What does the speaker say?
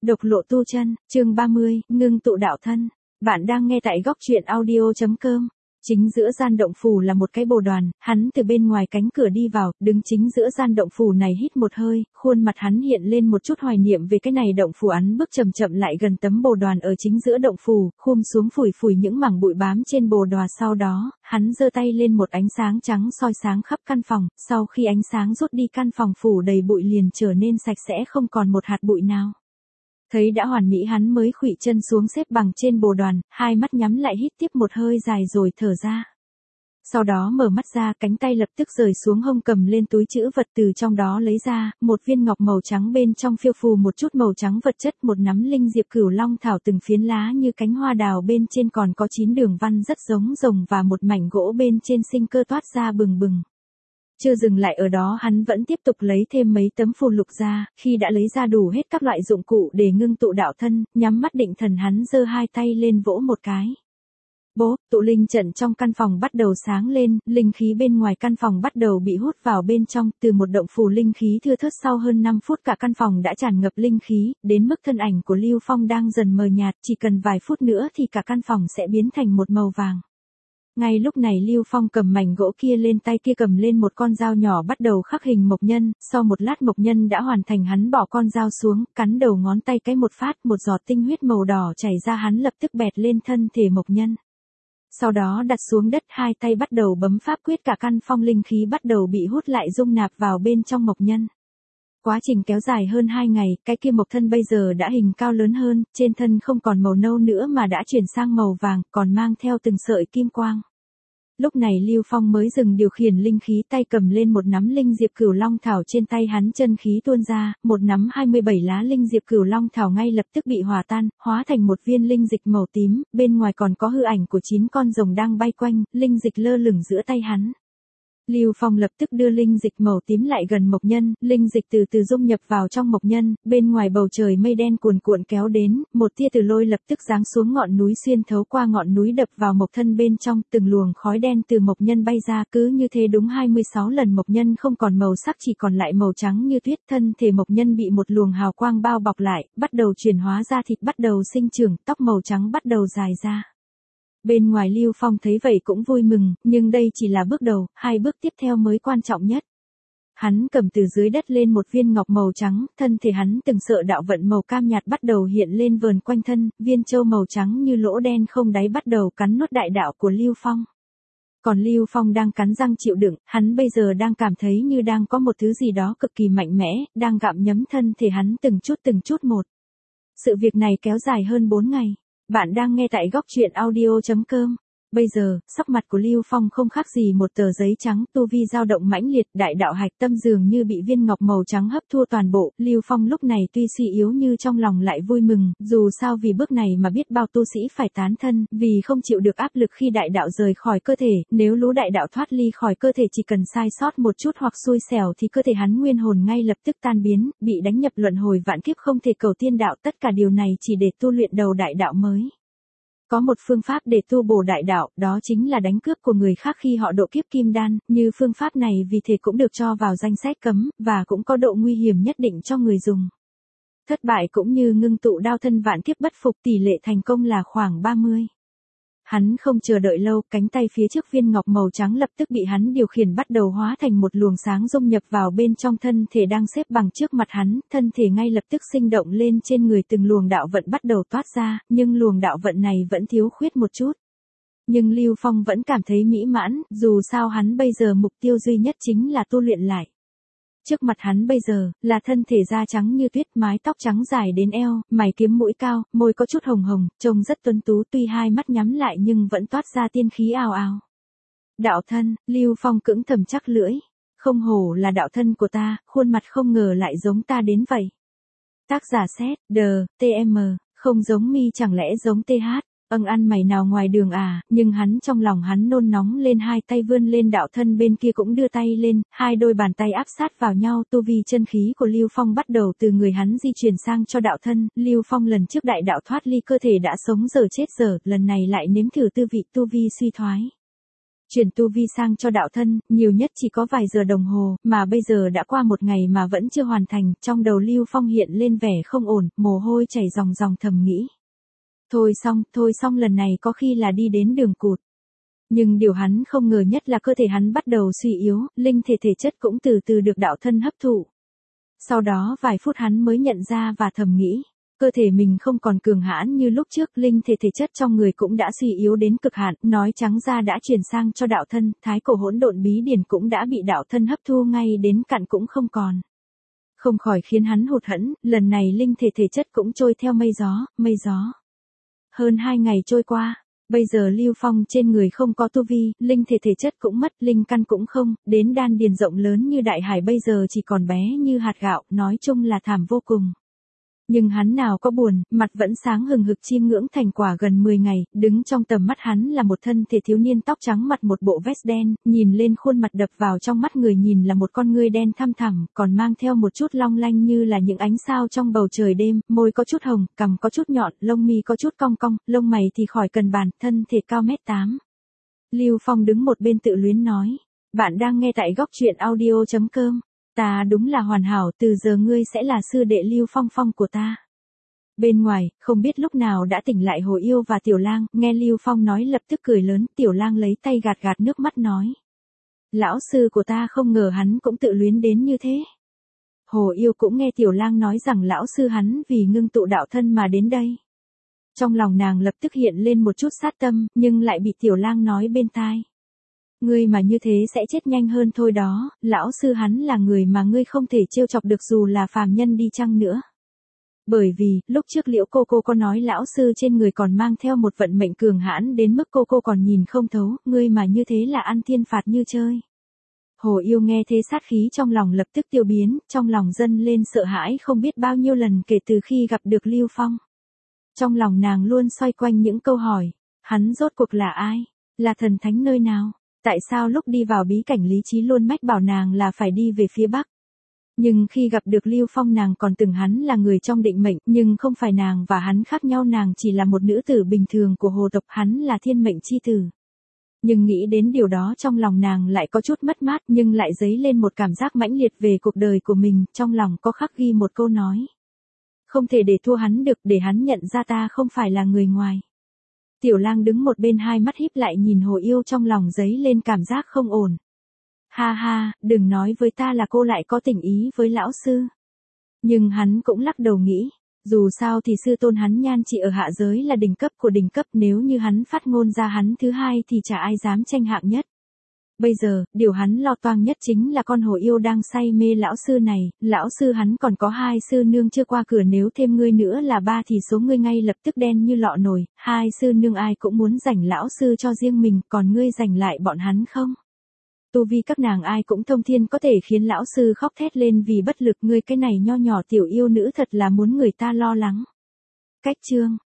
Độc lộ tu chân, chương 30, ngưng tụ đạo thân. Bạn đang nghe tại góc truyện audio.com. Chính giữa gian động phủ là một cái bồ đoàn, hắn từ bên ngoài cánh cửa đi vào, đứng chính giữa gian động phủ này hít một hơi, khuôn mặt hắn hiện lên một chút hoài niệm về cái này động phủ. Hắn bước chậm chậm lại gần tấm bồ đoàn ở chính giữa động phủ, khum xuống phủi phủi những mảng bụi bám trên bồ đoàn. Sau đó, hắn giơ tay lên, một ánh sáng trắng soi sáng khắp căn phòng. Sau khi ánh sáng rút đi, căn phòng phủ đầy bụi liền trở nên sạch sẽ, không còn một hạt bụi nào. Thấy đã hoàn mỹ, hắn mới khuỵu chân xuống xếp bằng trên bồ đoàn, hai mắt nhắm lại, hít tiếp một hơi dài rồi thở ra. Sau đó mở mắt ra, cánh tay lập tức rời xuống hông, cầm lên túi trữ vật, từ trong đó lấy ra một viên ngọc màu trắng, bên trong phiêu phù một chút màu trắng vật chất, một nắm linh diệp cửu long thảo, từng phiến lá như cánh hoa đào, bên trên còn có 9 đường văn rất giống rồng, và một mảnh gỗ bên trên sinh cơ toát ra bừng bừng. Chưa dừng lại ở đó, hắn vẫn tiếp tục lấy thêm mấy tấm phù lục ra. Khi đã lấy ra đủ hết các loại dụng cụ để ngưng tụ đạo thân, nhắm mắt định thần, hắn giơ hai tay lên vỗ một cái. Bố, tụ linh trận trong căn phòng bắt đầu sáng lên, linh khí bên ngoài căn phòng bắt đầu bị hút vào bên trong, từ một động phủ linh khí thưa thớt, sau hơn 5 phút cả căn phòng đã tràn ngập linh khí, đến mức thân ảnh của Lưu Phong đang dần mờ nhạt, chỉ cần vài phút nữa thì cả căn phòng sẽ biến thành một màu vàng. Ngay lúc này Lưu Phong cầm mảnh gỗ kia lên, tay kia cầm lên một con dao nhỏ, bắt đầu khắc hình mộc nhân. Sau một lát mộc nhân đã hoàn thành, hắn bỏ con dao xuống, cắn đầu ngón tay cái một phát, một giọt tinh huyết màu đỏ chảy ra, hắn lập tức bẹt lên thân thể mộc nhân. Sau đó đặt xuống đất, hai tay bắt đầu bấm pháp quyết, cả căn phòng linh khí bắt đầu bị hút lại, dung nạp vào bên trong mộc nhân. Quá trình kéo dài hơn 2 ngày, cái kia mộc thân bây giờ đã hình cao lớn hơn, trên thân không còn màu nâu nữa mà đã chuyển sang màu vàng, còn mang theo từng sợi kim quang. Lúc này Lưu Phong mới dừng điều khiển linh khí, tay cầm lên một nắm linh diệp cửu long thảo, trên tay hắn chân khí tuôn ra, một nắm 27 lá linh diệp cửu long thảo ngay lập tức bị hòa tan, hóa thành một viên linh dịch màu tím, bên ngoài còn có hư ảnh của 9 con rồng đang bay quanh, linh dịch lơ lửng giữa tay hắn. Lưu Phong lập tức đưa linh dịch màu tím lại gần mộc nhân, linh dịch từ từ dung nhập vào trong mộc nhân, bên ngoài bầu trời mây đen cuồn cuộn kéo đến, một tia từ lôi lập tức giáng xuống ngọn núi, xuyên thấu qua ngọn núi đập vào mộc thân bên trong, từng luồng khói đen từ mộc nhân bay ra, cứ như thế đúng 26 lần mộc nhân không còn màu sắc, chỉ còn lại màu trắng như tuyết. Thân thể mộc nhân bị một luồng hào quang bao bọc lại, bắt đầu chuyển hóa ra thịt, bắt đầu sinh trưởng, tóc màu trắng bắt đầu dài ra. Bên ngoài Lưu Phong thấy vậy cũng vui mừng, nhưng đây chỉ là bước đầu, 2 bước tiếp theo mới quan trọng nhất. Hắn cầm từ dưới đất lên một viên ngọc màu trắng, thân thể hắn từng sợ đạo vận màu cam nhạt bắt đầu hiện lên vờn quanh thân, viên châu màu trắng như lỗ đen không đáy bắt đầu cắn nuốt đại đạo của Lưu Phong. Còn Lưu Phong đang cắn răng chịu đựng, hắn bây giờ đang cảm thấy như đang có một thứ gì đó cực kỳ mạnh mẽ, đang gặm nhấm thân thể hắn từng chút một. Sự việc này kéo dài hơn 4 ngày. Bạn đang nghe tại góc truyện audio.com. Bây giờ, sắc mặt của Lưu Phong không khác gì một tờ giấy trắng, tu vi dao động mãnh liệt, đại đạo hạch tâm dường như bị viên ngọc màu trắng hấp thu toàn bộ. Lưu Phong lúc này tuy suy yếu như trong lòng lại vui mừng, dù sao vì bước này mà biết bao tu sĩ phải tán thân, vì không chịu được áp lực khi đại đạo rời khỏi cơ thể, nếu lũ đại đạo thoát ly khỏi cơ thể chỉ cần sai sót một chút hoặc xui xẻo thì cơ thể hắn nguyên hồn ngay lập tức tan biến, bị đánh nhập luân hồi vạn kiếp, không thể cầu tiên đạo, tất cả điều này chỉ để tu luyện đầu đại đạo mới. Có một phương pháp để tu bổ đại đạo, đó chính là đánh cướp của người khác khi họ độ kiếp kim đan, như phương pháp này vì thế cũng được cho vào danh sách cấm, và cũng có độ nguy hiểm nhất định cho người dùng. Thất bại cũng như ngưng tụ đao thân vạn kiếp bất phục, tỷ lệ thành công là khoảng 30. Hắn không chờ đợi lâu, cánh tay phía trước viên ngọc màu trắng lập tức bị hắn điều khiển bắt đầu hóa thành một luồng sáng dung nhập vào bên trong thân thể đang xếp bằng trước mặt hắn, thân thể ngay lập tức sinh động lên, trên người từng luồng đạo vận bắt đầu toát ra, nhưng luồng đạo vận này vẫn thiếu khuyết một chút. Nhưng Lưu Phong vẫn cảm thấy mỹ mãn, dù sao hắn bây giờ mục tiêu duy nhất chính là tu luyện lại. Trước mặt hắn bây giờ, là thân thể da trắng như tuyết, mái tóc trắng dài đến eo, mày kiếm mũi cao, môi có chút hồng hồng, trông rất tuấn tú, tuy hai mắt nhắm lại nhưng vẫn toát ra tiên khí ào ào. Đạo thân, Lưu Phong cưỡng thầm chắc lưỡi. Không hổ là đạo thân của ta, khuôn mặt không ngờ lại giống ta đến vậy. Tác giả xét, TM, không giống mi chẳng lẽ giống TH. Ăn mày nào ngoài đường à, nhưng hắn trong lòng hắn nôn nóng lên, hai tay vươn lên, đạo thân bên kia cũng đưa tay lên, hai đôi bàn tay áp sát vào nhau, tu vi chân khí của Lưu Phong bắt đầu từ người hắn di chuyển sang cho đạo thân. Lưu Phong lần trước đại đạo thoát ly cơ thể đã sống giờ chết giờ, lần này lại nếm thử tư vị tu vi suy thoái. Chuyển tu vi sang cho đạo thân, nhiều nhất chỉ có vài giờ đồng hồ, mà bây giờ đã qua một ngày mà vẫn chưa hoàn thành, trong đầu Lưu Phong hiện lên vẻ không ổn, mồ hôi chảy ròng ròng thầm nghĩ. Thôi xong lần này có khi là đi đến đường cụt. Nhưng điều hắn không ngờ nhất là cơ thể hắn bắt đầu suy yếu, linh thể thể chất cũng từ từ được đạo thân hấp thụ. Sau đó vài phút hắn mới nhận ra và thầm nghĩ. Cơ thể mình không còn cường hãn như lúc trước, linh thể thể chất trong người cũng đã suy yếu đến cực hạn, nói trắng ra đã chuyển sang cho đạo thân, thái cổ hỗn độn bí điển cũng đã bị đạo thân hấp thu ngay đến cặn cũng không còn. Không khỏi khiến hắn hụt hẫng, lần này linh thể thể chất cũng trôi theo mây gió. Hơn 2 ngày trôi qua, bây giờ Lưu Phong trên người không có tu vi, linh thể thể chất cũng mất, linh căn cũng không, đến đan điền rộng lớn như đại hải bây giờ chỉ còn bé như hạt gạo, nói chung là thảm vô cùng. Nhưng hắn nào có buồn, mặt vẫn sáng hừng hực chiêm ngưỡng thành quả gần 10 ngày, đứng trong tầm mắt hắn là một thân thể thiếu niên tóc trắng mặc một bộ vest đen, nhìn lên khuôn mặt đập vào trong mắt người nhìn là một con ngươi đen thăm thẳm, còn mang theo một chút long lanh như là những ánh sao trong bầu trời đêm, môi có chút hồng, cằm có chút nhọn, lông mi có chút cong cong, lông mày thì khỏi cần bàn, thân thể cao 1m8. Lưu Phong đứng một bên tự luyến nói, bạn đang nghe tại góc truyện audio.com. Ta đúng là hoàn hảo, từ giờ ngươi sẽ là sư đệ Lưu Phong của ta. Bên ngoài, không biết lúc nào đã tỉnh lại Hồ Yêu và Tiểu Lang, nghe Lưu Phong nói lập tức cười lớn, Tiểu Lang lấy tay gạt nước mắt nói. Lão sư của ta không ngờ hắn cũng tự luyến đến như thế. Hồ Yêu cũng nghe Tiểu Lang nói rằng lão sư hắn vì ngưng tụ đạo thân mà đến đây. Trong lòng nàng lập tức hiện lên một chút sát tâm, nhưng lại bị Tiểu Lang nói bên tai. Ngươi mà như thế sẽ chết nhanh hơn thôi đó, lão sư hắn là người mà ngươi không thể trêu chọc được dù là phàm nhân đi chăng nữa. Bởi vì, lúc trước Liễu cô có nói lão sư trên người còn mang theo một vận mệnh cường hãn đến mức cô còn nhìn không thấu, ngươi mà như thế là ăn thiên phạt như chơi. Hồ Yêu nghe thế sát khí trong lòng lập tức tiêu biến, trong lòng dâng lên sợ hãi không biết bao nhiêu lần kể từ khi gặp được Lưu Phong. Trong lòng nàng luôn xoay quanh những câu hỏi, hắn rốt cuộc là ai? Là thần thánh nơi nào? Tại sao lúc đi vào bí cảnh lý trí luôn mách bảo nàng là phải đi về phía Bắc? Nhưng khi gặp được Lưu Phong nàng còn tưởng hắn là người trong định mệnh, nhưng không phải, nàng và hắn khác nhau, nàng chỉ là một nữ tử bình thường của hồ tộc, hắn là thiên mệnh chi tử. Nhưng nghĩ đến điều đó trong lòng nàng lại có chút mất mát, nhưng lại dấy lên một cảm giác mãnh liệt về cuộc đời của mình, trong lòng có khắc ghi một câu nói. Không thể để thua hắn được, để hắn nhận ra ta không phải là người ngoài. Tiểu Lang đứng một bên hai mắt híp lại nhìn Hồ Yêu, trong lòng dấy lên cảm giác không ổn. Ha, đừng nói với ta là cô lại có tình ý với lão sư. Nhưng hắn cũng lắc đầu nghĩ, dù sao thì sư tôn hắn nhan trị ở hạ giới là đỉnh cấp của đỉnh cấp, nếu như hắn phát ngôn ra hắn thứ hai thì chả ai dám tranh hạng nhất. Bây giờ, điều hắn lo toang nhất chính là con Hồ Yêu đang say mê lão sư này, lão sư hắn còn có 2 sư nương chưa qua cửa, nếu thêm ngươi nữa là 3 thì số ngươi ngay lập tức đen như lọ nồi, 2 sư nương ai cũng muốn giành lão sư cho riêng mình, còn ngươi giành lại bọn hắn không? Tu vi các nàng ai cũng thông thiên, có thể khiến lão sư khóc thét lên vì bất lực, ngươi cái này nho nhỏ tiểu yêu nữ thật là muốn người ta lo lắng. Cách chương